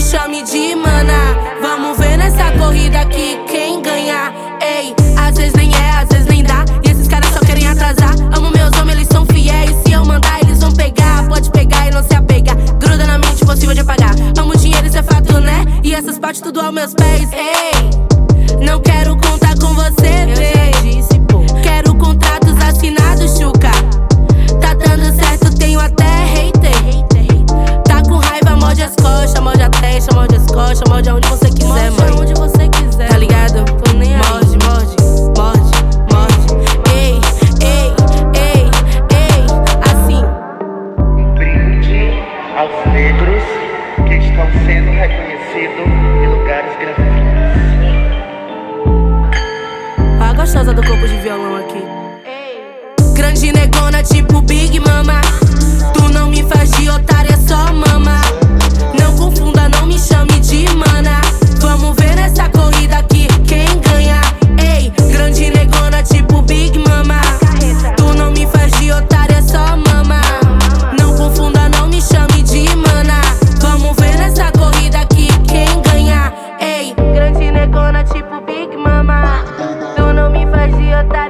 chame de mana. Vamos ver nessa corrida aqui quem ganha. Ei, às vezes nem é, às vezes nem dá. E esses caras só querem atrasar. Amo meus homens, eles são fiéis. Se eu mandar, eles vão pegar. Pode pegar e não se apegar. Gruda na mente, impossível de apagar. Amo dinheiro, isso é fato, né? E essas partes tudo aos meus pés. Ei, não quero contar com você, vê. Quero contratos assinados, chuca. Tá dando certo, tenho até hater. Tá com raiva, morde as costas, morde a testa, morde as costas, morde aonde você quiser, mãe. Onde você quiser, tá ligado? Tô nem aí. Morde, morde, morde, morde. Ei, ei, ei, ei, assim. Um brinde aos negros que estão sendo reconhecidos em lugares grandes. Olha a gostosa do corpo de violão aqui. Grande negona tipo Big Mama. Tu não me faz de otária, só mama. Não confunda, não me chame de mana. Vamos ver nessa corrida aqui quem ganha. Ei, grande negona tipo Big Mama. Tu não me faz de otária, só mama. Não confunda, não me chame de mana. Vamos ver nessa corrida aqui quem ganha. Ei, grande negona tipo Big Mama. Tu não me faz de otária.